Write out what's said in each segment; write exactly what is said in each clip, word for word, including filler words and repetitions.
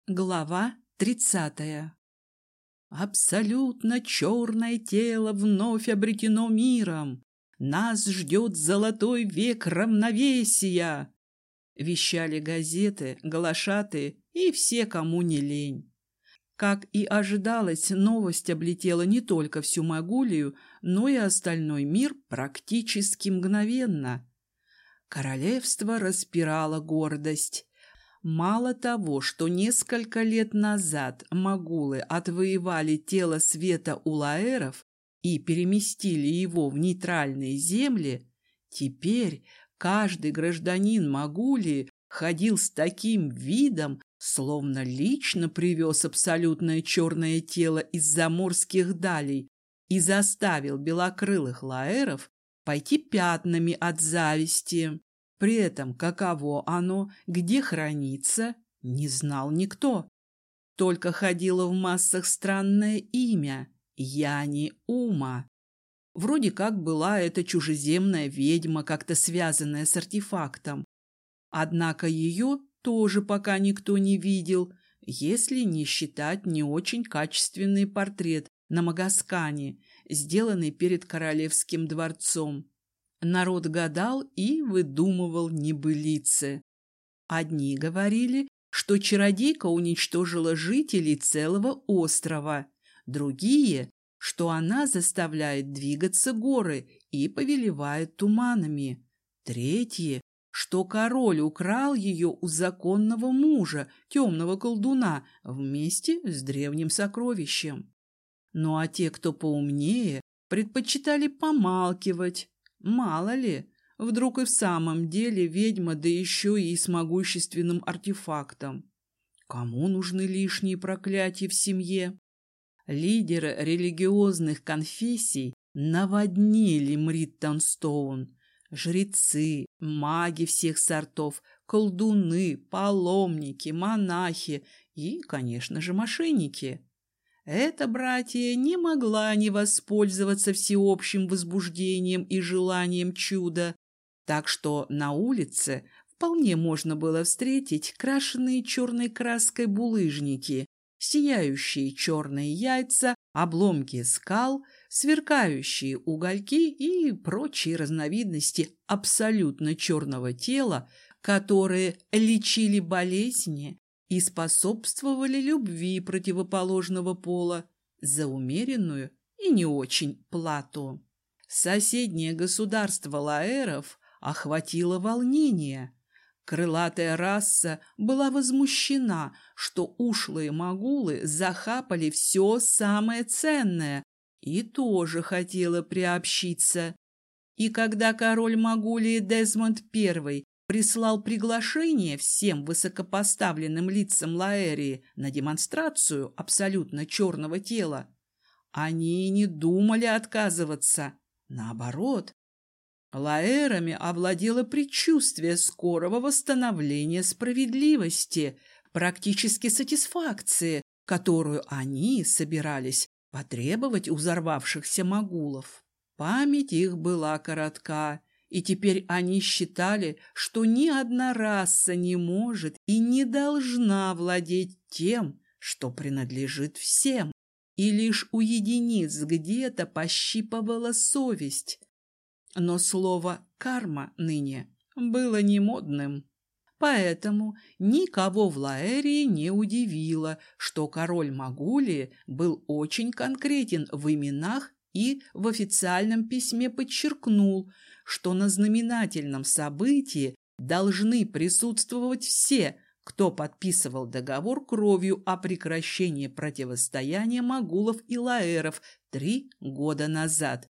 Глава тридцатая. Абсолютно черное тело вновь обретено миром. Нас ждет золотой век равновесия. Вещали газеты, глашатые и все, кому не лень. Как и ожидалось, новость облетела не только всю Могулию, но и остальной мир практически мгновенно. Королевство распирало гордость. Мало того, что несколько лет назад могулы отвоевали тело света у лаэров и переместили его в нейтральные земли, теперь каждый гражданин Могулии ходил с таким видом, словно лично привез абсолютное черное тело из заморских далей и заставил белокрылых лаэров пойти пятнами от зависти. При этом, каково оно, где хранится, не знал никто. Только ходило в массах странное имя – Яни-Ума. Вроде как была это чужеземная ведьма, как-то связанная с артефактом. Однако ее тоже пока никто не видел, если не считать не очень качественный портрет на Магаскане, сделанный перед королевским дворцом. Народ гадал и выдумывал небылицы. Одни говорили, что чародейка уничтожила жителей целого острова, другие, что она заставляет двигаться горы и повелевает туманами, третьи, что король украл ее у законного мужа, темного колдуна, вместе с древним сокровищем. Ну а те, кто поумнее, предпочитали помалкивать. Мало ли, вдруг и в самом деле ведьма, да еще и с могущественным артефактом. Кому нужны лишние проклятия в семье? Лидеры религиозных конфессий наводнили Мриттонстоун. Жрецы, маги всех сортов, колдуны, паломники, монахи и, конечно же, мошенники. Эта братья не могла не воспользоваться всеобщим возбуждением и желанием чуда, так что на улице вполне можно было встретить крашеные черной краской булыжники, сияющие черные яйца, обломки скал, сверкающие угольки и прочие разновидности абсолютно черного тела, которые лечили болезни и способствовали любви противоположного пола за умеренную и не очень плату. Соседнее государство лаэров охватило волнение. Крылатая раса была возмущена, что ушлые могулы захапали все самое ценное и тоже хотела приобщиться. И когда король Могулии Дезмонд Первый прислал приглашение всем высокопоставленным лицам Лаэрии на демонстрацию абсолютно черного тела, они и не думали отказываться. Наоборот, Лаэрами овладело предчувствие скорого восстановления справедливости, практически сатисфакции, которую они собирались потребовать у взорвавшихся могулов. Память их была коротка, и теперь они считали, что ни одна раса не может и не должна владеть тем, что принадлежит всем, и лишь у единиц где-то пощипывала совесть. Но слово «карма» ныне было немодным. Поэтому никого в Лаэрии не удивило, что король Могулии был очень конкретен в именах и в официальном письме подчеркнул, что на знаменательном событии должны присутствовать все, кто подписывал договор кровью о прекращении противостояния могулов и лаэров три года назад.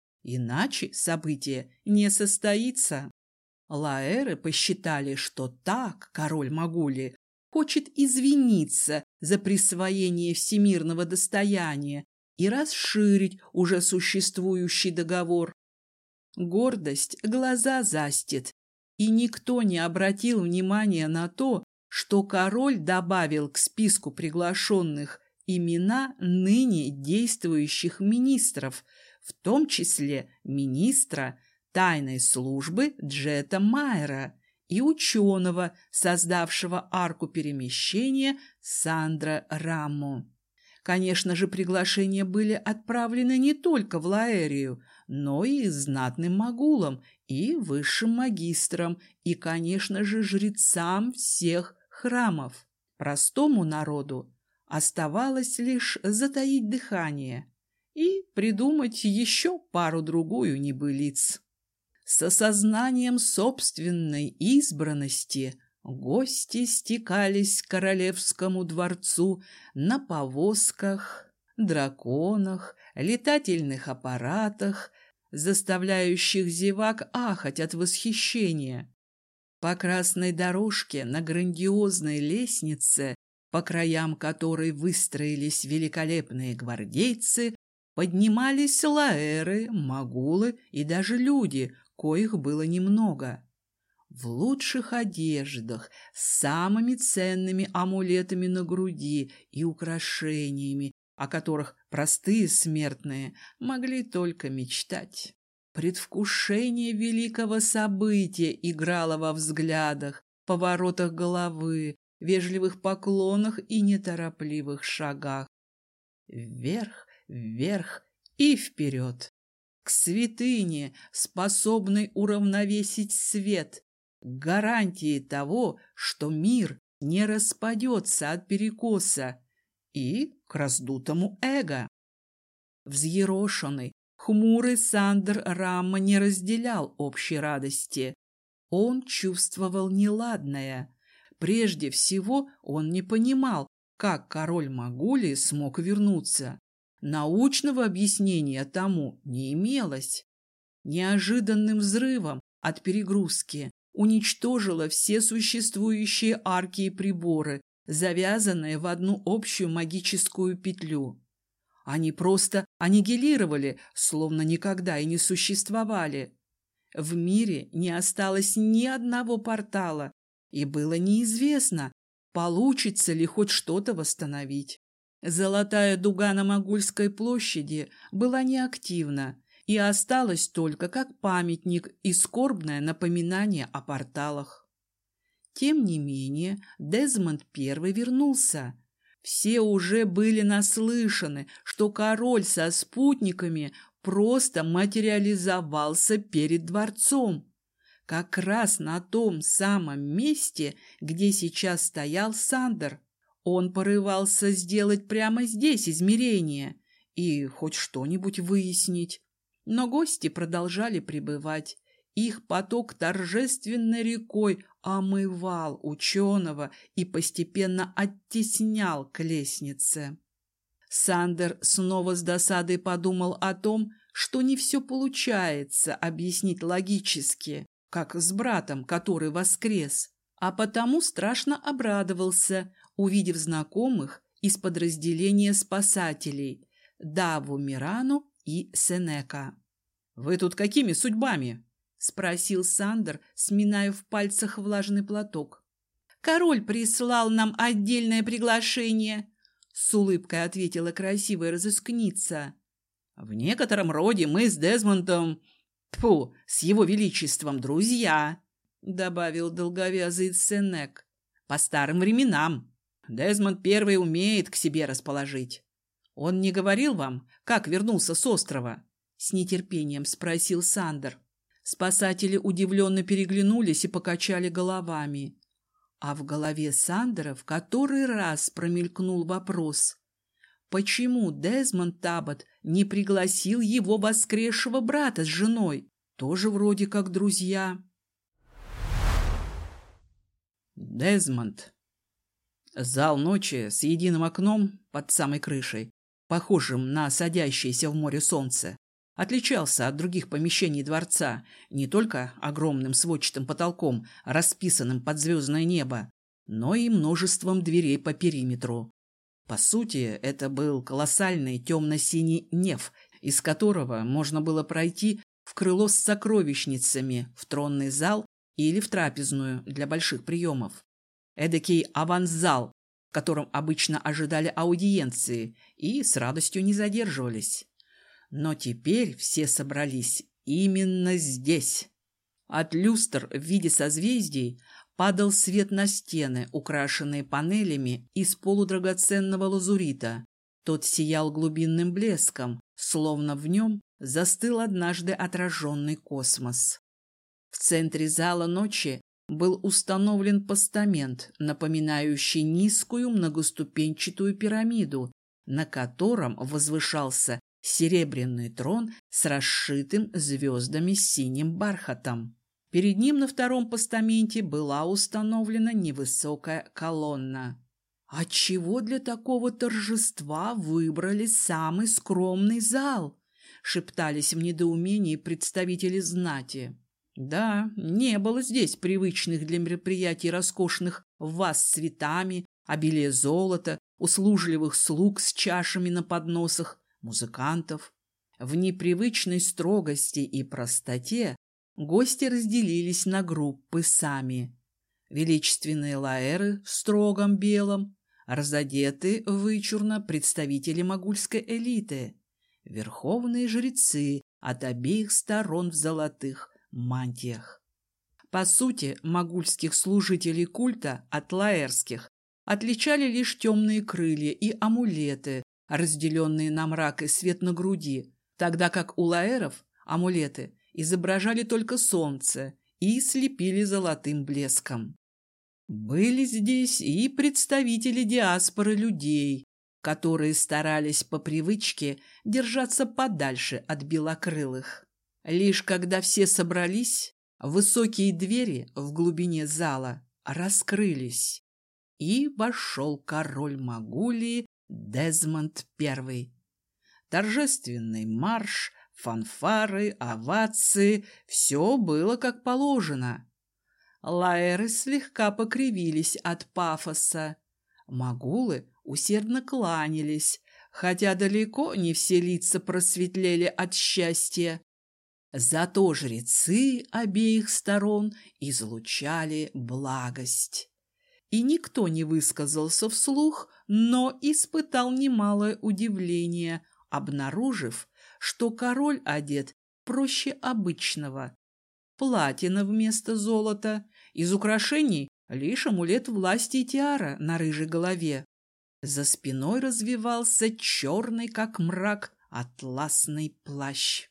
Иначе событие не состоится. Лаэры посчитали, что так король Могулии хочет извиниться за присвоение всемирного достояния и расширить уже существующий договор. Гордость глаза застит, и никто не обратил внимания на то, что король добавил к списку приглашенных имена ныне действующих министров, в том числе министра тайной службы Джета Майера и ученого, создавшего арку перемещения Сандра Рамму. Конечно же, приглашения были отправлены не только в Лаэрию, но и знатным магулам, и высшим магистрам, и, конечно же, жрецам всех храмов. Простому народу оставалось лишь затаить дыхание и придумать еще пару-другую небылиц. С осознанием собственной избранности гости стекались к королевскому дворцу на повозках, драконах, летательных аппаратах, заставляющих зевак ахать от восхищения. По красной дорожке на грандиозной лестнице, по краям которой выстроились великолепные гвардейцы, поднимались лаэры, магулы и даже люди, коих было немного. В лучших одеждах, с самыми ценными амулетами на груди и украшениями, о которых простые смертные могли только мечтать. Предвкушение великого события играло во взглядах, поворотах головы, вежливых поклонах и неторопливых шагах. Вверх, вверх и вперед, к святыне, способной уравновесить свет, к гарантии того, что мир не распадется от перекоса, и к раздутому эго. Взъерошенный, хмурый Сандер Рамма не разделял общей радости. Он чувствовал неладное. Прежде всего, он не понимал, как король Магулии смог вернуться. Научного объяснения тому не имелось. Неожиданным взрывом от перегрузки уничтожила все существующие арки и приборы, завязанные в одну общую магическую петлю. Они просто аннигилировали, словно никогда и не существовали. В мире не осталось ни одного портала, и было неизвестно, получится ли хоть что-то восстановить. Золотая дуга на Могульской площади была неактивна и осталась только как памятник и скорбное напоминание о порталах. Тем не менее, Дезмонд Первый вернулся. Все уже были наслышаны, что король со спутниками просто материализовался перед дворцом, как раз на том самом месте, где сейчас стоял Сандер. Он порывался сделать прямо здесь измерение и хоть что-нибудь выяснить. Но гости продолжали прибывать. Их поток торжественной рекой омывал ученого и постепенно оттеснял к лестнице. Сандер снова с досадой подумал о том, что не все получается объяснить логически, как с братом, который воскрес, а потому страшно обрадовался, увидев знакомых из подразделения спасателей Даву Мирану и Сенека. «Вы тут какими судьбами?» — спросил Сандер, сминая в пальцах влажный платок. «Король прислал нам отдельное приглашение», — с улыбкой ответила красивая разыскница. «В некотором роде мы с Дезмондом, тьфу, с его величеством друзья», — добавил долговязый Сенек. «По старым временам. Дезмонд Первый умеет к себе расположить. Он не говорил вам, как вернулся с острова?» — с нетерпением спросил Сандер. Спасатели удивленно переглянулись и покачали головами. А в голове Сандера в который раз промелькнул вопрос: почему Дезмонд Таббот не пригласил его воскресшего брата с женой? Тоже вроде как друзья. Дезмонд. Зал ночи с единым окном под самой крышей, похожим на садящееся в море солнце, отличался от других помещений дворца не только огромным сводчатым потолком, расписанным под звездное небо, но и множеством дверей по периметру. По сути, это был колоссальный темно-синий неф, из которого можно было пройти в крыло с сокровищницами, в тронный зал или в трапезную для больших приемов. Эдакий аванзал, в котором обычно ожидали аудиенции и с радостью не задерживались. Но теперь все собрались именно здесь. От люстр в виде созвездий падал свет на стены, украшенные панелями из полудрагоценного лазурита. Тот сиял глубинным блеском, словно в нем застыл однажды отраженный космос. В центре зала ночи был установлен постамент, напоминающий низкую многоступенчатую пирамиду, на котором возвышался серебряный трон с расшитым звездами синим бархатом. Перед ним на втором постаменте была установлена невысокая колонна. «Отчего для такого торжества выбрали самый скромный зал?» — шептались в недоумении представители знати. Да, не было здесь привычных для мероприятий роскошных ваз с цветами, обилия золота, услужливых слуг с чашами на подносах, музыкантов. В непривычной строгости и простоте гости разделились на группы сами. Величественные лаэры в строгом белом, разодеты вычурно представители могульской элиты, верховные жрецы от обеих сторон в золотых мантиях. По сути, могульских служителей культа от лаэрских отличали лишь темные крылья и амулеты, разделенные на мрак и свет на груди, тогда как у лаэров амулеты изображали только солнце и слепили золотым блеском. Были здесь и представители диаспоры людей, которые старались по привычке держаться подальше от белокрылых. Лишь когда все собрались, высокие двери в глубине зала раскрылись, и вошел король Могулии Дезмонд Первый. Торжественный марш, фанфары, овации — все было как положено. Лаэры слегка покривились от пафоса. Могулы усердно кланялись, хотя далеко не все лица просветлели от счастья. Зато жрецы обеих сторон излучали благость. И никто не высказался вслух, но испытал немалое удивление, обнаружив, что король одет проще обычного. Платина вместо золота, из украшений лишь амулет власти и тиара на рыжей голове. За спиной развивался черный, как мрак, атласный плащ.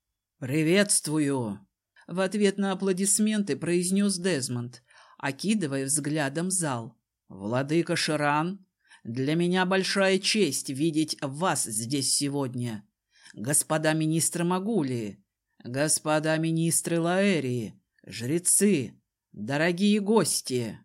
«Приветствую!» — в ответ на аплодисменты произнес Дезмонд, окидывая взглядом зал. «Владыка Ширан, для меня большая честь видеть вас здесь сегодня. Господа министры Могулии, господа министры Лаэрии, жрецы, дорогие гости,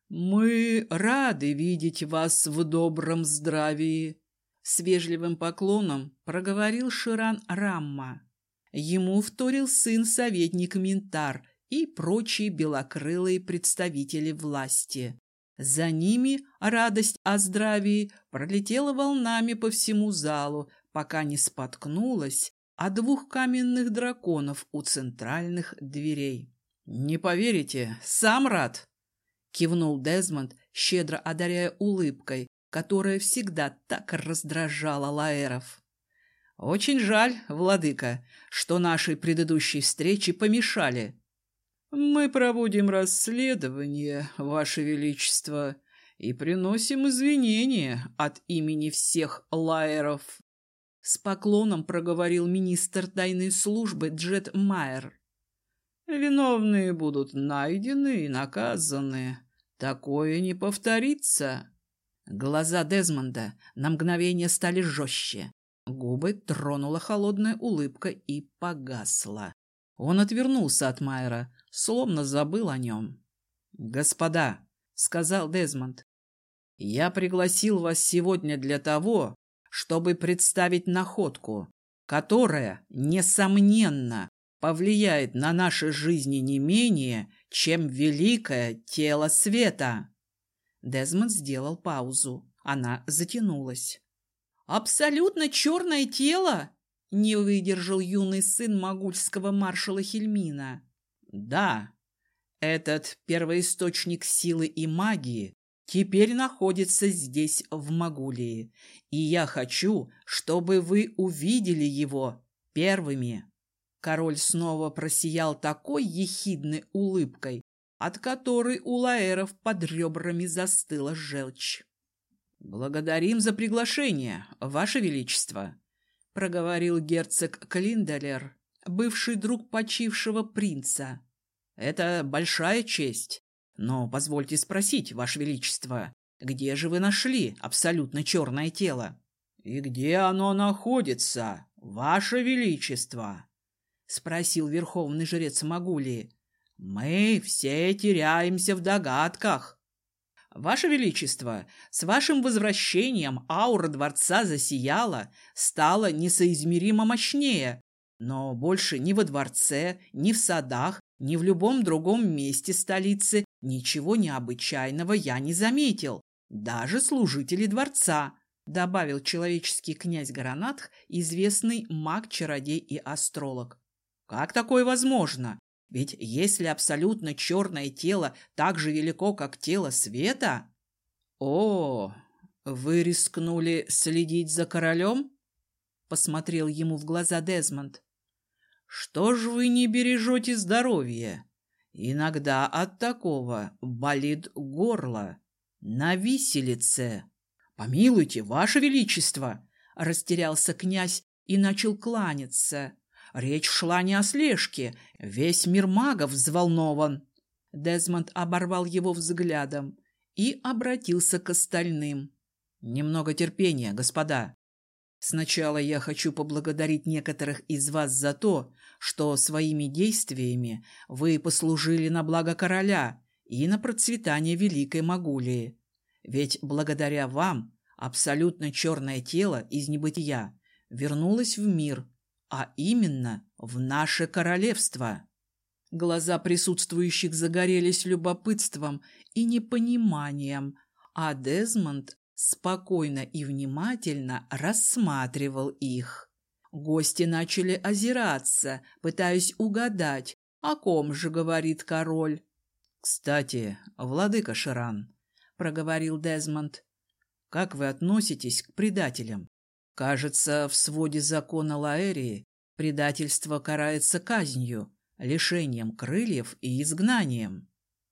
мы рады видеть вас в добром здравии!» С вежливым поклоном проговорил Ширан Рамма. Ему вторил сын-советник Минтар и прочие белокрылые представители власти. За ними радость о здравии пролетела волнами по всему залу, пока не споткнулась о двух каменных драконов у центральных дверей. «Не поверите, сам рад!» — кивнул Дезмонд, щедро одаряя улыбкой, которая всегда так раздражала лаэров. «Очень жаль, владыка, что нашей предыдущей встрече помешали». «Мы проводим расследование, ваше величество, и приносим извинения от имени всех лаэров», — с поклоном проговорил министр тайной службы Джет Майер. «Виновные будут найдены и наказаны. Такое не повторится». Глаза Дезмонда на мгновение стали жестче. Губы тронула холодная улыбка и погасла. Он отвернулся от Майера, словно забыл о нем. «Господа», — сказал Дезмонд, — «я пригласил вас сегодня для того, чтобы представить находку, которая, несомненно, повлияет на наши жизни не менее, чем великое тело света». Дезмонд сделал паузу. Она затянулась. «Абсолютно черное тело?» — не выдержал юный сын могульского маршала Хельмина. «Да, этот первоисточник силы и магии теперь находится здесь, в Могулии, и я хочу, чтобы вы увидели его первыми». Король снова просиял такой ехидной улыбкой, от которой у лаэров под ребрами застыла желчь. «Благодарим за приглашение, Ваше Величество», — проговорил герцог Клинделер, бывший друг почившего принца. «Это большая честь. Но позвольте спросить, Ваше Величество, где же вы нашли абсолютно черное тело?» «И где оно находится, Ваше Величество?» — спросил верховный жрец Магулии. «Мы все теряемся в догадках». «Ваше Величество, с вашим возвращением аура дворца засияла, стала несоизмеримо мощнее, но больше ни во дворце, ни в садах, ни в любом другом месте столицы ничего необычайного я не заметил, даже служители дворца», — добавил человеческий князь Гаранатх, известный маг, чародей и астролог. «Как такое возможно? Ведь если абсолютно черное тело так же велико, как тело света...» «О, вы рискнули следить за королем?» — посмотрел ему в глаза Дезмонд. «Что ж вы не бережете здоровье? Иногда от такого болит горло. На виселице». «Помилуйте, Ваше Величество!» — растерялся князь и начал кланяться. «Речь шла не о слежке. Весь мир магов взволнован». Дезмонд оборвал его взглядом и обратился к остальным. «Немного терпения, господа. Сначала я хочу поблагодарить некоторых из вас за то, что своими действиями вы послужили на благо короля и на процветание Великой Магулии. Ведь благодаря вам абсолютно черное тело из небытия вернулось в мир, а именно в наше королевство». Глаза присутствующих загорелись любопытством и непониманием, а Дезмонд спокойно и внимательно рассматривал их. Гости начали озираться, пытаясь угадать, о ком же говорит король. «Кстати, владыка Ширан», — проговорил Дезмонд, — «как вы относитесь к предателям? Кажется, в своде закона Лаэрии предательство карается казнью, лишением крыльев и изгнанием».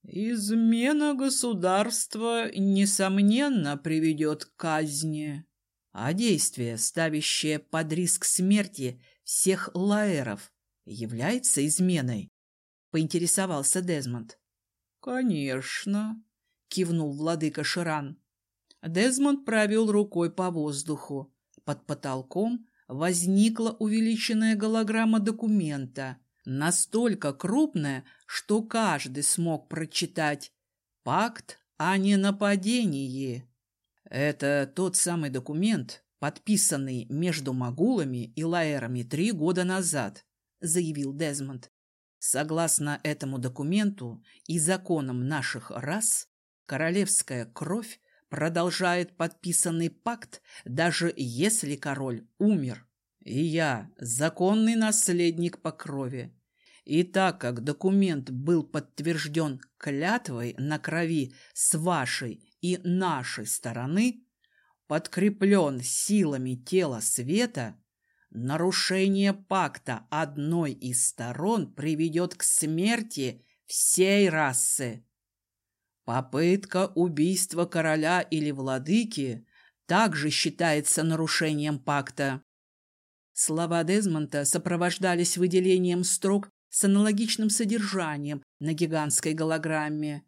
«Измена государства, несомненно, приведет к казни. А действие, ставящее под риск смерти всех лаэров, является изменой?» — поинтересовался Дезмонд. «Конечно», — кивнул владыка Ширан. Дезмонд провел рукой по воздуху. Под потолком возникла увеличенная голограмма документа, настолько крупная, что каждый смог прочитать «Пакт о ненападении». «Это тот самый документ, подписанный между магулами и лаэрами три года назад», — заявил Дезмонд. «Согласно этому документу и законам наших рас, королевская кровь продолжает подписанный пакт, даже если король умер. И я законный наследник по крови. И так как документ был подтвержден клятвой на крови с вашей и нашей стороны, подкреплен силами тела света, нарушение пакта одной из сторон приведет к смерти всей расы. Попытка убийства короля или владыки также считается нарушением пакта». Слова Дезмонда сопровождались выделением строк с аналогичным содержанием на гигантской голограмме.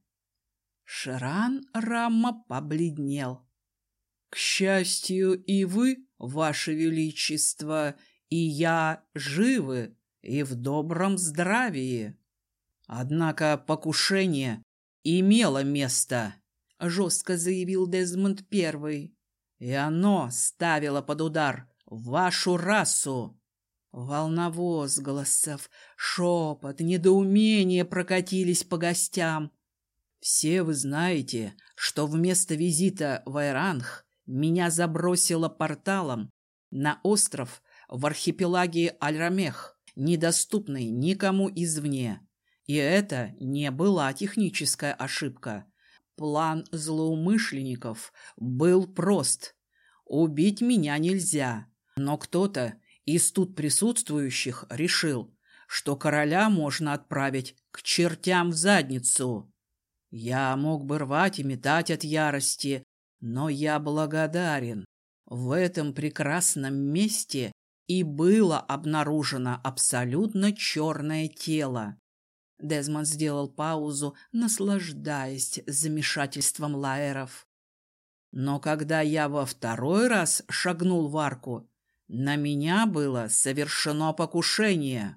Ширан Рамма побледнел. «К счастью, и вы, Ваше Величество, и я живы и в добром здравии. Однако покушение имело место», — жестко заявил Дезмонд Первый, «и оно ставило под удар вашу расу». Волна возгласов, шепот, недоумение прокатились по гостям. «Все вы знаете, что вместо визита в Айранх меня забросило порталом на остров в архипелаге Аль-Рамех, недоступный никому извне. И это не была техническая ошибка. План злоумышленников был прост. Убить меня нельзя, но кто-то из тут присутствующих решил, что короля можно отправить к чертям в задницу. Я мог бы рвать и метать от ярости, но я благодарен. В этом прекрасном месте и было обнаружено абсолютно черное тело. Дезмонд сделал паузу, наслаждаясь замешательством лаэров. Но когда я во второй раз шагнул в арку, на меня было совершено покушение.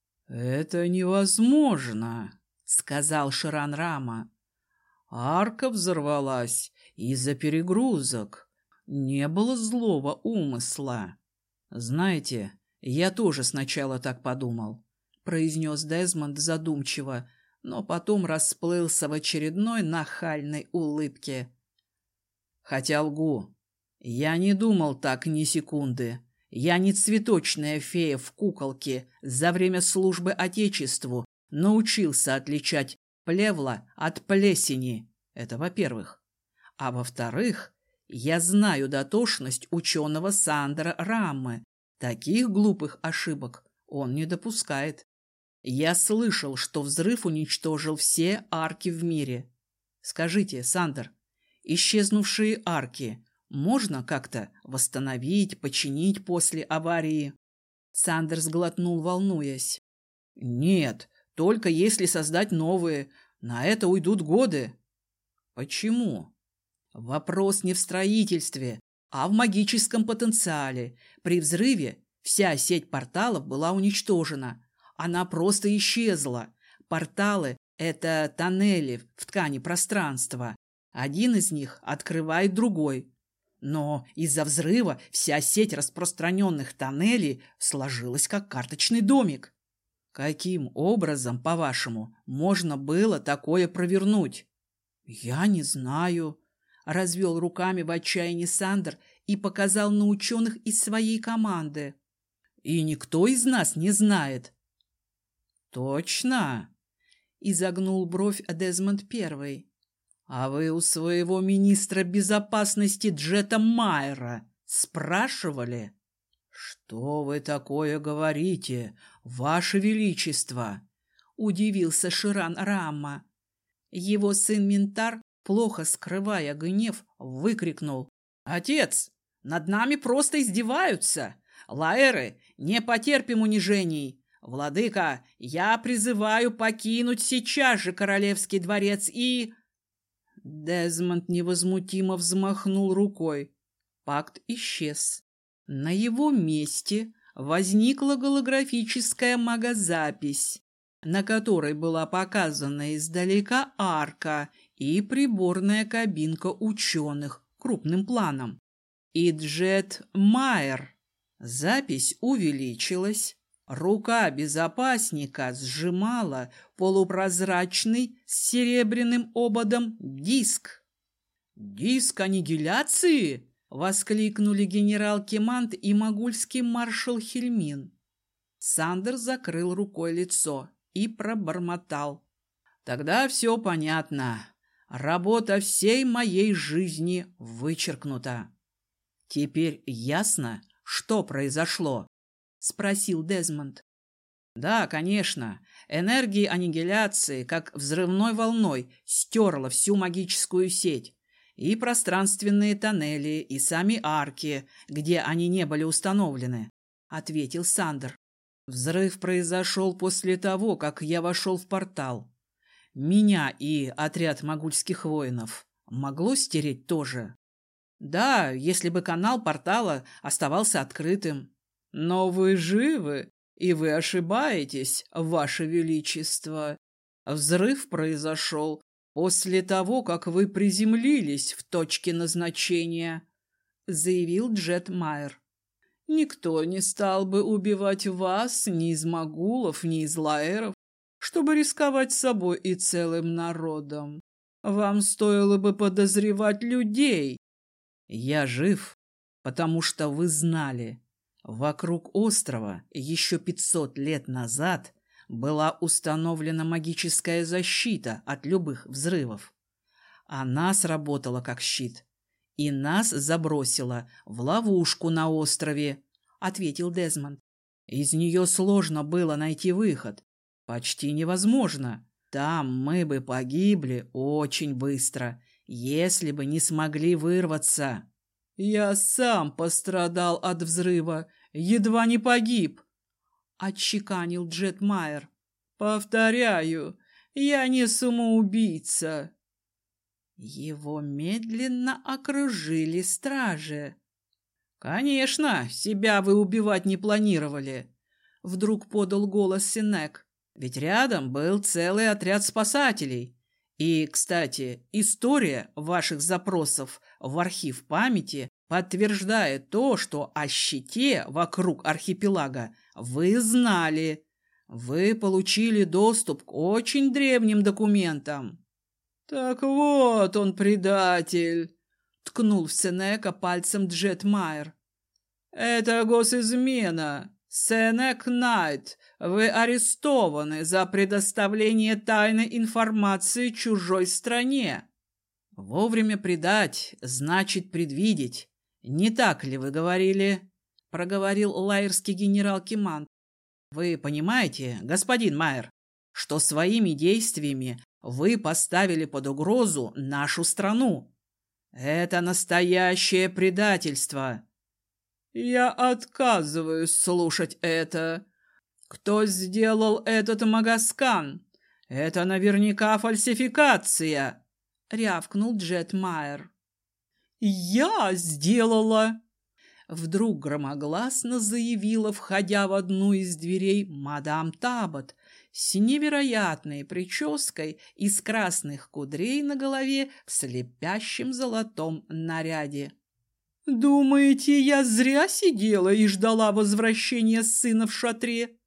«Это невозможно», — сказал Ширан Рама. «Арка взорвалась из-за перегрузок. Не было злого умысла». «Знаете, я тоже сначала так подумал», — произнес Дезмонд задумчиво, но потом расплылся в очередной нахальной улыбке. «Хотя лгу. Я не думал так ни секунды. Я не цветочная фея в куколке. За время службы Отечеству научился отличать плевла от плесени. Это во-первых. А во-вторых, я знаю дотошность ученого Сандера Раммы. Таких глупых ошибок он не допускает. Я слышал, что взрыв уничтожил все арки в мире. Скажите, Сандер, исчезнувшие арки можно как-то восстановить, починить после аварии?» Сандер сглотнул, волнуясь. «Нет, только если создать новые. На это уйдут годы». «Почему?» «Вопрос не в строительстве, а в магическом потенциале. При взрыве вся сеть порталов была уничтожена. Она просто исчезла. Порталы — это тоннели в ткани пространства. Один из них открывает другой. Но из-за взрыва вся сеть распространенных тоннелей сложилась как карточный домик. Каким образом, по-вашему, можно было такое провернуть?» «Я не знаю», — развел руками в отчаянии Сандер и показал на ученых из своей команды. «И никто из нас не знает». «Точно?» — изогнул бровь Дезмонд Первый. «А вы у своего министра безопасности Джета Майера спрашивали?» «Что вы такое говорите, Ваше Величество?» — удивился Ширан Рамма. Его сын Минтар, плохо скрывая гнев, выкрикнул: «Отец, над нами просто издеваются! Лаэры, не потерпим унижений! Владыка, я призываю покинуть сейчас же королевский дворец и...» Дезмонд невозмутимо взмахнул рукой. Пакт исчез. На его месте возникла голографическая магозапись, на которой была показана издалека арка и приборная кабинка ученых крупным планом. И Джет Майер. Запись увеличилась. Рука безопасника сжимала полупрозрачный с серебряным ободом диск. «Диск аннигиляции?» — воскликнули генерал Кемант и могульский маршал Хельмин. Сандер закрыл рукой лицо и пробормотал: «Тогда все понятно. Работа всей моей жизни вычеркнута». «Теперь ясно, что произошло?» — спросил Дезмонд. «Да, конечно. Энергия аннигиляции, как взрывной волной, стерла всю магическую сеть. И пространственные тоннели, и сами арки, где они не были установлены», — ответил Сандер. «Взрыв произошел после того, как я вошел в портал. Меня и отряд могульских воинов могло стереть тоже?» «Да, если бы канал портала оставался открытым». «Но вы живы, и вы ошибаетесь, Ваше Величество. Взрыв произошел после того, как вы приземлились в точке назначения», — заявил Джет Майер. «Никто не стал бы убивать вас ни из могулов, ни из лаэров, чтобы рисковать собой и целым народом. Вам стоило бы подозревать людей». «Я жив, потому что вы знали. Вокруг острова еще пятьсот лет назад была установлена магическая защита от любых взрывов. Она сработала как щит, и нас забросила в ловушку на острове», — ответил Дезмонд. Из нее сложно было найти выход. Почти невозможно. Там мы бы погибли очень быстро, если бы не смогли вырваться. Я сам пострадал от взрыва, едва не погиб, — отчеканил Джет Майер. Повторяю, я не самоубийца. Его медленно окружили стражи. «Конечно, себя вы убивать не планировали», — вдруг подал голос Сенек. «Ведь рядом был целый отряд спасателей. И, кстати, история ваших запросов в архив памяти подтверждает то, что о щите вокруг архипелага вы знали. Вы получили доступ к очень древним документам». «Так вот он, предатель!» — ткнул в Сенека пальцем Джет Майер. «Это госизмена. Сенек Найт, вы арестованы за предоставление тайной информации чужой стране». «Вовремя предать значит предвидеть. Не так ли вы говорили?» — проговорил лаирский генерал Кимант. «Вы понимаете, господин Майер, что своими действиями вы поставили под угрозу нашу страну? Это настоящее предательство». «Я отказываюсь слушать это. Кто сделал этот магаскан? Это наверняка фальсификация», — рявкнул Джет Майер. «Я сделала!» Вдруг громогласно заявила, входя в одну из дверей, мадам Табот с невероятной прической из красных кудрей на голове в слепящем золотом наряде. «Думаете, я зря сидела и ждала возвращения сына в шатре?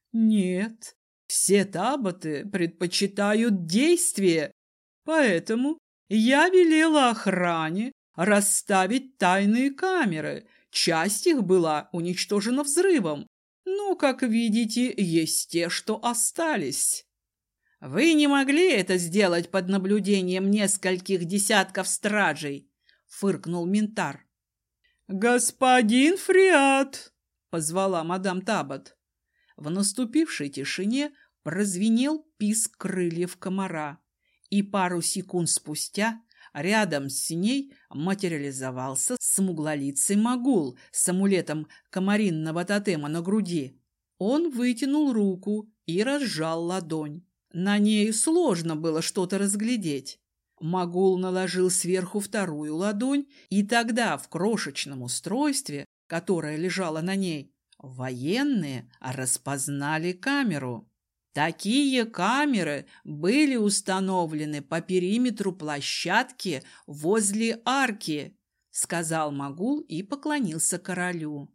Нет, все Таботы предпочитают действие, поэтому я велела охране расставить тайные камеры. Часть их была уничтожена взрывом, но, как видите, есть те, что остались». «Вы не могли это сделать под наблюдением нескольких десятков стражей?» — фыркнул Минтар. «Господин Фриат!» — позвала мадам Табот. В наступившей тишине прозвенел писк крыльев комара, и пару секунд спустя рядом с ней материализовался смуглолицый могул с амулетом комаринного тотема на груди. Он вытянул руку и разжал ладонь. На ней сложно было что-то разглядеть. Могул наложил сверху вторую ладонь, и тогда в крошечном устройстве, которое лежало на ней, военные распознали камеру. Такие камеры были установлены по периметру площадки возле арки, сказал Могул и поклонился королю.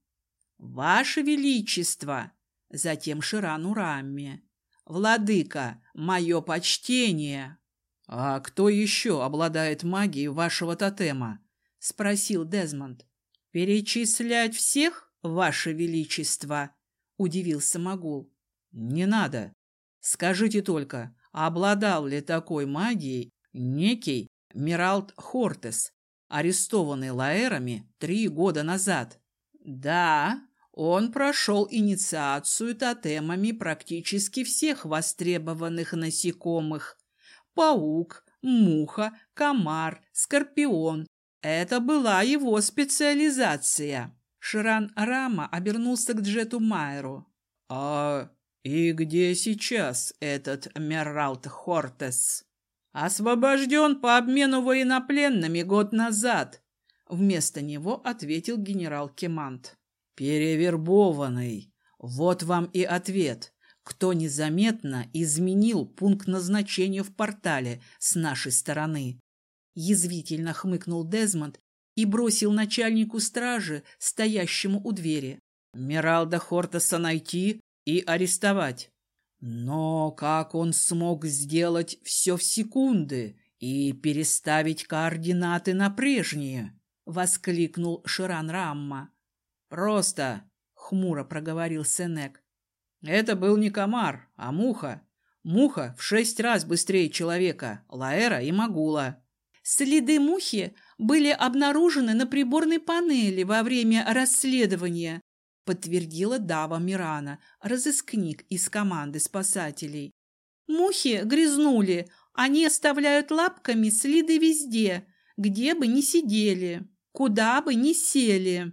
«Ваше Величество!» Затем Ширану Рамме. «Владыка, мое почтение!» «А кто еще обладает магией вашего тотема?» — спросил Дезмонд. «Перечислять всех, ваше величество?» — удивился Могул. «Не надо. Скажите только, обладал ли такой магией некий Мералд Хортес, арестованный лаэрами три года назад?» «Да, он прошел инициацию тотемами практически всех востребованных насекомых. Паук, муха, комар, скорпион. Это была его специализация». Ширан Рама обернулся к Джету Майеру. «А и где сейчас этот Мералд Хортес?» «Освобожден по обмену военнопленными год назад», — вместо него ответил генерал Кемант. «Перевербованный. Вот вам и ответ. Кто незаметно изменил пункт назначения в портале с нашей стороны?» Язвительно хмыкнул Дезмонд и бросил начальнику стражи, стоящему у двери. «Мералда Хортеса найти и арестовать». «Но как он смог сделать все в секунды и переставить координаты на прежние?» — воскликнул Ширан Рамма. «Просто», — хмуро проговорил Сенек. «Это был не комар, а муха. Муха в шесть раз быстрее человека, Лаэра и Могула». «Следы мухи были обнаружены на приборной панели во время расследования», подтвердила Дава Мирана, разыскник из команды спасателей. Мухи грязнули, они оставляют лапками следы везде, где бы ни сидели, куда бы ни сели.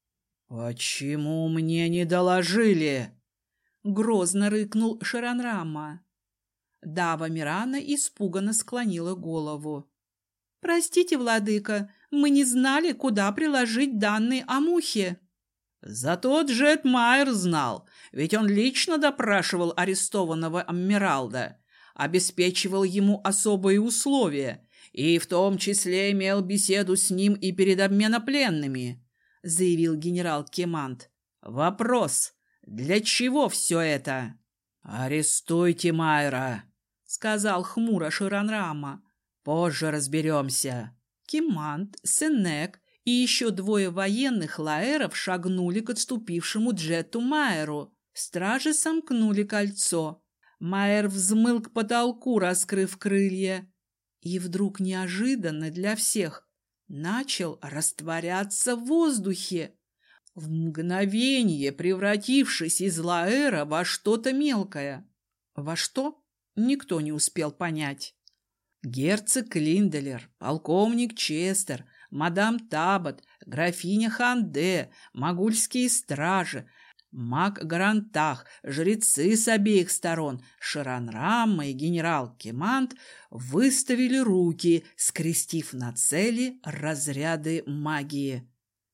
«Почему мне не доложили?» — грозно рыкнул Шаранрама. Дава Мирана испуганно склонила голову. «Простите, владыка, мы не знали, куда приложить данные о мухе». Зато Джет Майер знал, ведь он лично допрашивал арестованного Аммиралда, обеспечивал ему особые условия и в том числе имел беседу с ним и перед обменопленными, заявил генерал Кемант. Вопрос: для чего все это? Арестуйте Майера, сказал хмуро Шаранрама. Позже разберемся. Кемант, Сенек и еще двое военных лаэров шагнули к отступившему Джету Майеру. Стражи сомкнули кольцо. Майер взмыл к потолку, раскрыв крылья. И вдруг неожиданно для всех начал растворяться в воздухе, в мгновение превратившись из лаэра во что-то мелкое. Во что? Никто не успел понять. Герцог Линделер, полковник Честер, мадам Табот, графиня Ханде, могульские стражи, маг Гарантах, жрецы с обеих сторон, Шаранрама и генерал Кемант выставили руки, скрестив на цели разряды магии.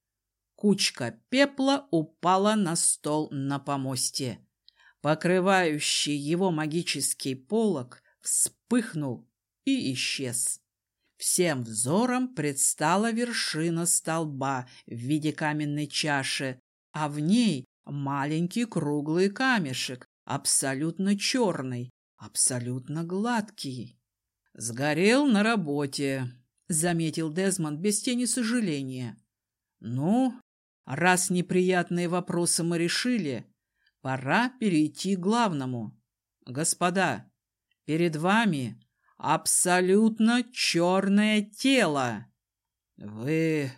Кучка пепла упала на стол на помосте. Покрывающий его магический полог вспыхнул и исчез. Всем взором предстала вершина столба в виде каменной чаши, а в ней маленький круглый камешек, абсолютно черный, абсолютно гладкий. «Сгорел на работе», — заметил Дезмонд без тени сожаления. «Ну, раз неприятные вопросы мы решили, пора перейти к главному. Господа, перед вами абсолютно черное тело. Вы...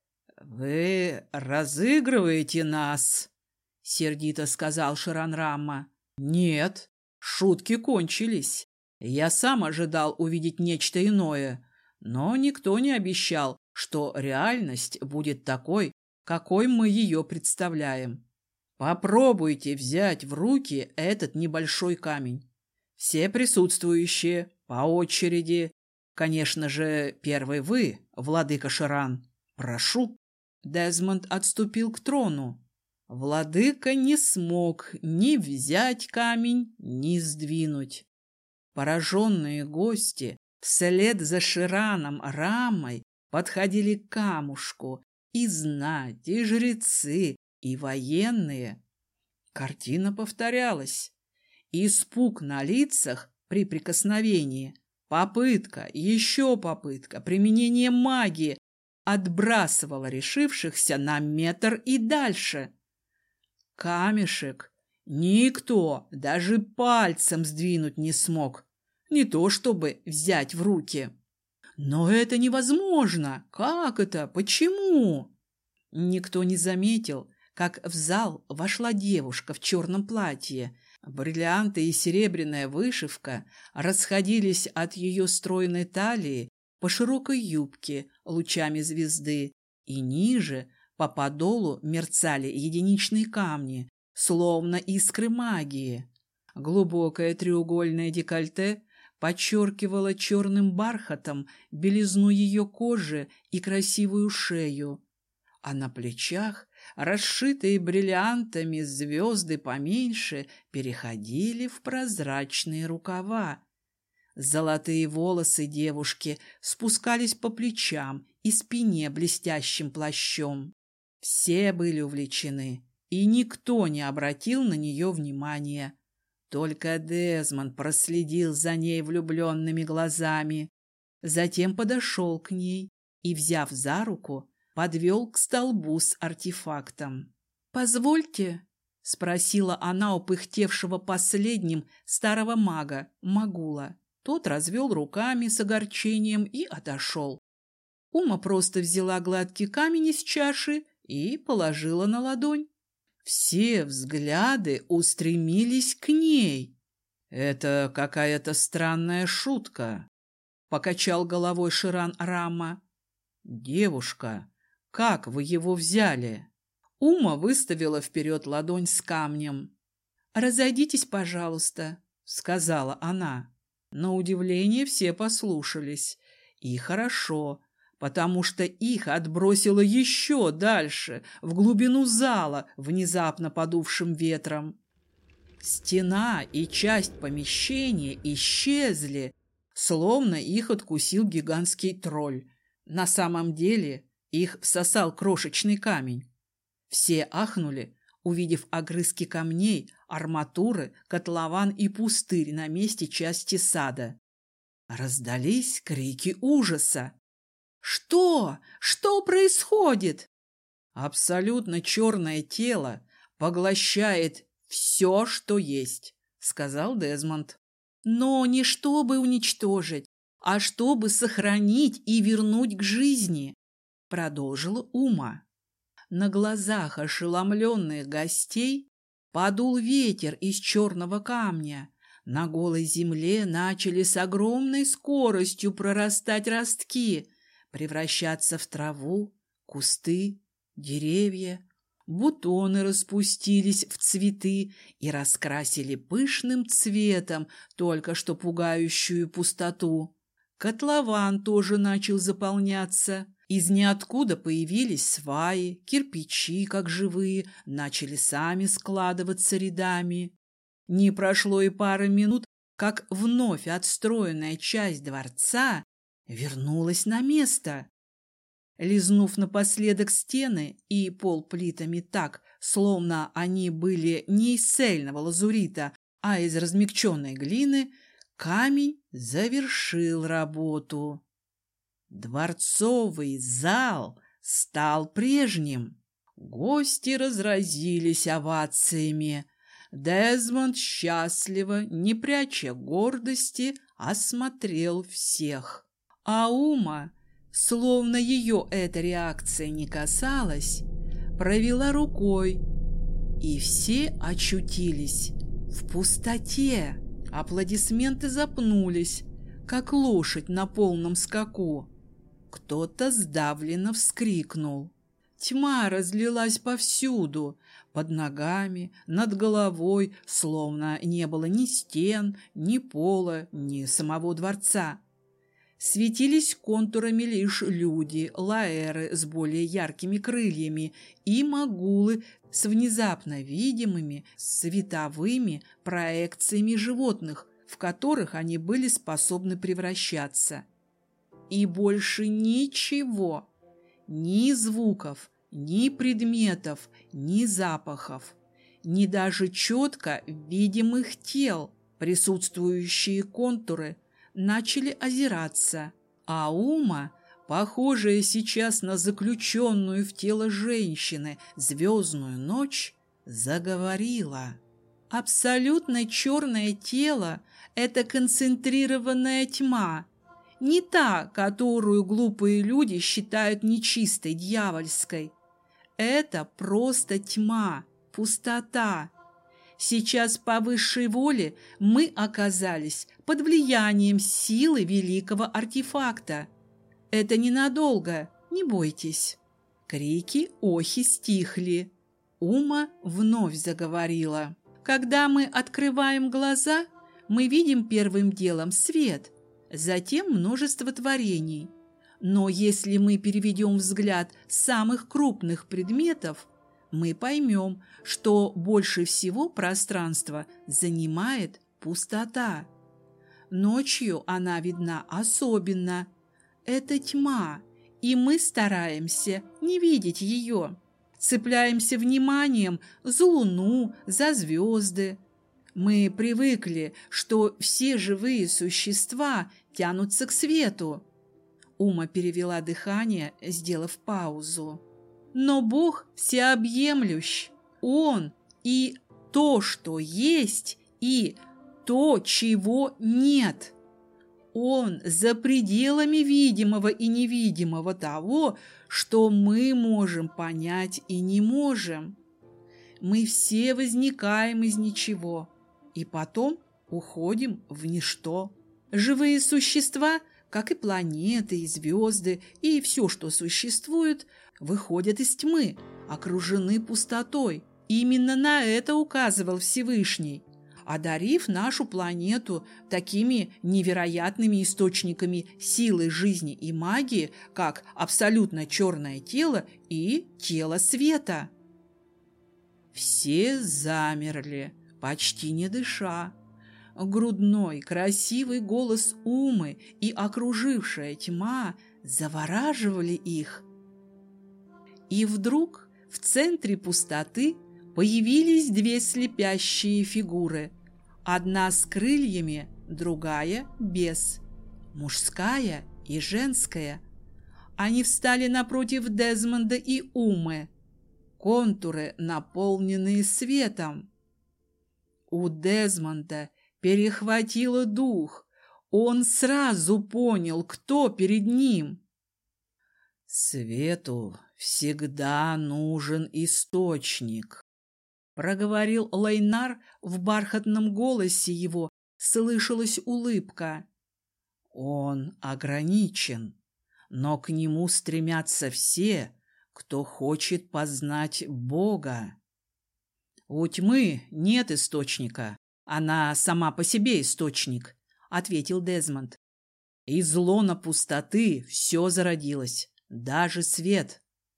вы разыгрываете нас?» — сердито сказал Шаранрама. «Нет, шутки кончились. Я сам ожидал увидеть нечто иное, но никто не обещал, что реальность будет такой, какой мы ее представляем. Попробуйте взять в руки этот небольшой камень. Все присутствующие по очереди. Конечно же, первый вы, владыка Шаран. Прошу». Дезмонд отступил к трону. Владыка не смог ни взять камень, ни сдвинуть. Пораженные гости вслед за Шираном Рамой подходили к камушку, и знать, и жрецы, и военные. Картина повторялась. Испуг на лицах при прикосновении, попытка, еще попытка, применение магии отбрасывала решившихся на метр и дальше. Камешек никто даже пальцем сдвинуть не смог, не то чтобы взять в руки. Но это невозможно. Как это? Почему? Никто не заметил, как в зал вошла девушка в черном платье. Бриллианты и серебряная вышивка расходились от ее стройной талии по широкой юбке лучами звезды, и ниже по подолу мерцали единичные камни, словно искры магии. Глубокое треугольное декольте подчеркивало черным бархатом белизну ее кожи и красивую шею, а на плечах расшитые бриллиантами звезды поменьше переходили в прозрачные рукава. Золотые волосы девушки спускались по плечам и спине блестящим плащом. Все были увлечены, и никто не обратил на нее внимания. Только Дезмонд проследил за ней влюбленными глазами. Затем подошел к ней и, взяв за руку, подвел к столбу с артефактом. «Позвольте», — спросила она у пыхтевшего последним старого мага, Магула. Тот развел руками с огорчением и отошел. Ума просто взяла гладкий камень из чаши и положила на ладонь. Все взгляды устремились к ней. «Это какая-то странная шутка», — покачал головой Ширан Рама. «Девушка, как вы его взяли?» Ума выставила вперед ладонь с камнем. «Разойдитесь, пожалуйста», — сказала она. На удивление все послушались. И хорошо, потому что их отбросило еще дальше, в глубину зала, внезапно подувшим ветром. Стена и часть помещения исчезли, словно их откусил гигантский тролль. На самом деле их всосал крошечный камень. Все ахнули, увидев огрызки камней, арматуры, котлован и пустырь на месте части сада. Раздались крики ужаса. «Что? Что происходит?» «Абсолютно черное тело поглощает все, что есть», — сказал Дезмонд. «Но не чтобы уничтожить, а чтобы сохранить и вернуть к жизни», — продолжила Ума. На глазах ошеломленных гостей подул ветер из черного камня. На голой земле начали с огромной скоростью прорастать ростки, превращаться в траву, кусты, деревья. Бутоны распустились в цветы и раскрасили пышным цветом только что пугающую пустоту. Котлован тоже начал заполняться. Из ниоткуда появились сваи, кирпичи, как живые, начали сами складываться рядами. Не прошло и пары минут, как вновь отстроенная часть дворца вернулась на место. Лизнув напоследок стены и пол плитами так, словно они были не из цельного лазурита, а из размягченной глины, камень завершил работу. Дворцовый зал стал прежним. Гости разразились овациями. Дезмонд счастливо, не пряча гордости, осмотрел всех. А Ума, словно ее эта реакция не касалась, провела рукой, и все очутились в пустоте. Аплодисменты запнулись, как лошадь на полном скаку. Кто-то сдавленно вскрикнул. Тьма разлилась повсюду, под ногами, над головой, словно не было ни стен, ни пола, ни самого дворца. Светились контурами лишь люди, лаэры с более яркими крыльями и магулы с внезапно видимыми световыми проекциями животных, в которых они были способны превращаться. И больше ничего, ни звуков, ни предметов, ни запахов, ни даже четко видимых тел. Присутствующие контуры начали озираться, а Ума, похожая сейчас на заключенную в тело женщины звездную ночь, заговорила. Абсолютно черное тело – это концентрированная тьма, не та, которую глупые люди считают нечистой, дьявольской. Это просто тьма, пустота. Сейчас по высшей воле мы оказались под влиянием силы великого артефакта. Это ненадолго, не бойтесь. Крики, охи стихли. Ума вновь заговорила. Когда мы открываем глаза, мы видим первым делом свет, затем множество творений. Но если мы переведем взгляд с самых крупных предметов, мы поймем, что больше всего пространства занимает пустота. Ночью она видна особенно. Это тьма, и мы стараемся не видеть ее. Цепляемся вниманием за луну, за звезды. Мы привыкли, что все живые существа тянутся к свету. Ума перевела дыхание, сделав паузу. Но Бог всеобъемлющ. Он и то, что есть, и то, чего нет. Он за пределами видимого и невидимого того, что мы можем понять и не можем. Мы все возникаем из ничего и потом уходим в ничто. Живые существа, как и планеты, и звезды, и все, что существует, выходят из тьмы, окружены пустотой. Именно на это указывал Всевышний, одарив нашу планету такими невероятными источниками силы жизни и магии, как абсолютно черное тело и тело света. Все замерли, почти не дыша. Грудной, красивый голос Умы и окружившая тьма завораживали их. И вдруг в центре пустоты появились две слепящие фигуры. Одна с крыльями, другая без. Мужская и женская. Они встали напротив Дезмонда и Умы. Контуры, наполненные светом. У Дезмонда перехватило дух. Он сразу понял, кто перед ним. «Свету всегда нужен источник», — проговорил Лейнар. В бархатном голосе его слышалась улыбка. «Он ограничен, но к нему стремятся все, кто хочет познать Бога. У тьмы нет источника, она сама по себе источник», — ответил Дезмонд. «Из лона пустоты все зародилось, даже свет».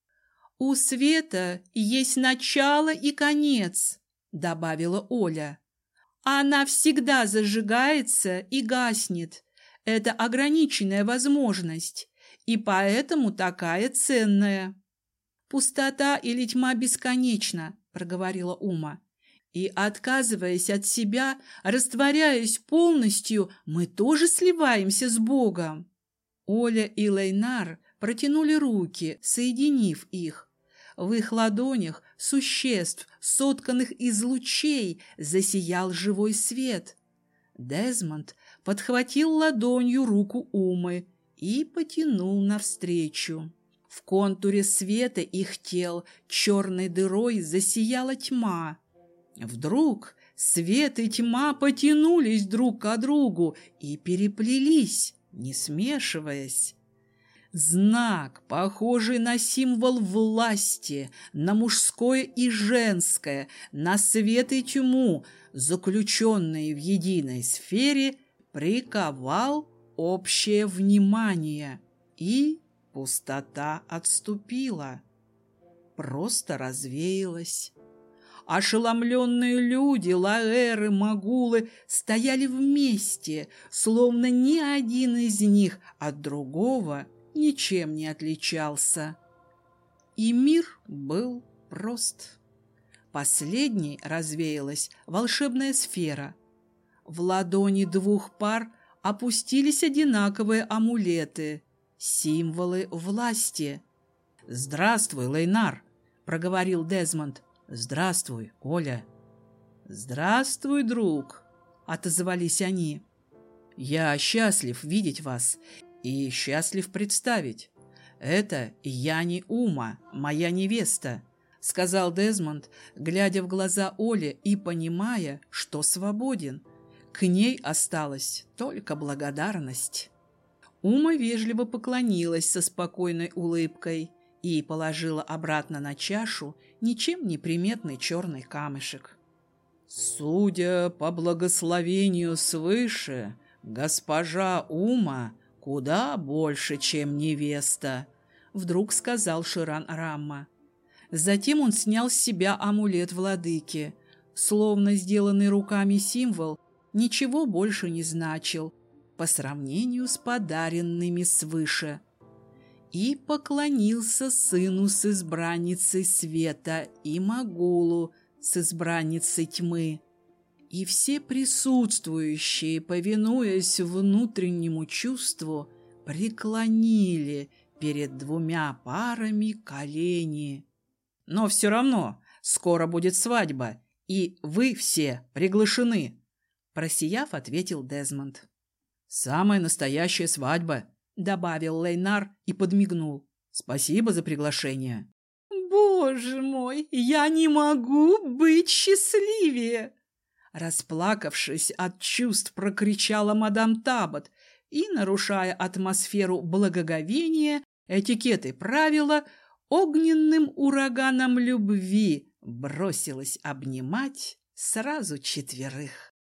«У света есть начало и конец», — добавила Оля. «Она всегда зажигается и гаснет. Это ограниченная возможность, и поэтому такая ценная». «Пустота или тьма бесконечна», — проговорила Ума. «И, отказываясь от себя, растворяясь полностью, мы тоже сливаемся с Богом». Оля и Лейнар протянули руки, соединив их. В их ладонях существ, сотканных из лучей, засиял живой свет. Дезмонд подхватил ладонью руку Умы и потянул навстречу. В контуре света их тел черной дырой засияла тьма. Вдруг свет и тьма потянулись друг к другу и переплелись, не смешиваясь. Знак, похожий на символ власти, на мужское и женское, на свет и тьму, заключенные в единой сфере, приковал общее внимание, и пустота отступила, просто развеялась. Ошеломленные люди, лаэры, магулы стояли вместе, словно ни один из них от другого ничем не отличался. И мир был прост. Последней развеялась волшебная сфера. В ладони двух пар опустились одинаковые амулеты, символы власти. «Здравствуй, Лейнар!» — проговорил Дезмонд. «Здравствуй, Оля!» «Здравствуй, друг!» — отозвались они. «Я счастлив видеть вас и счастлив представить. Это Яни Ума, моя невеста», — сказал Дезмонд, глядя в глаза Оле и понимая, что свободен. К ней осталась только благодарность. Ума вежливо поклонилась со спокойной улыбкой и положила обратно на чашу ничем не приметный черный камешек. «Судя по благословению свыше, госпожа Ума куда больше, чем невеста», — вдруг сказал Ширан-Рамма. Затем он снял с себя амулет владыки. Словно сделанный руками символ ничего больше не значил по сравнению с подаренными свыше. И поклонился сыну с избранницей света и Магулу с избранницей тьмы. И все присутствующие, повинуясь внутреннему чувству, преклонили перед двумя парами колени. «Но все равно скоро будет свадьба, и вы все приглашены», — просияв, ответил Дезмонд. «Самая настоящая свадьба», — добавил Лейнар и подмигнул. «Спасибо за приглашение». Боже мой, я не могу быть счастливее!» Расплакавшись от чувств, прокричала мадам Табот и, нарушая атмосферу благоговения, этикет и правила, огненным ураганом любви бросилась обнимать сразу четверых.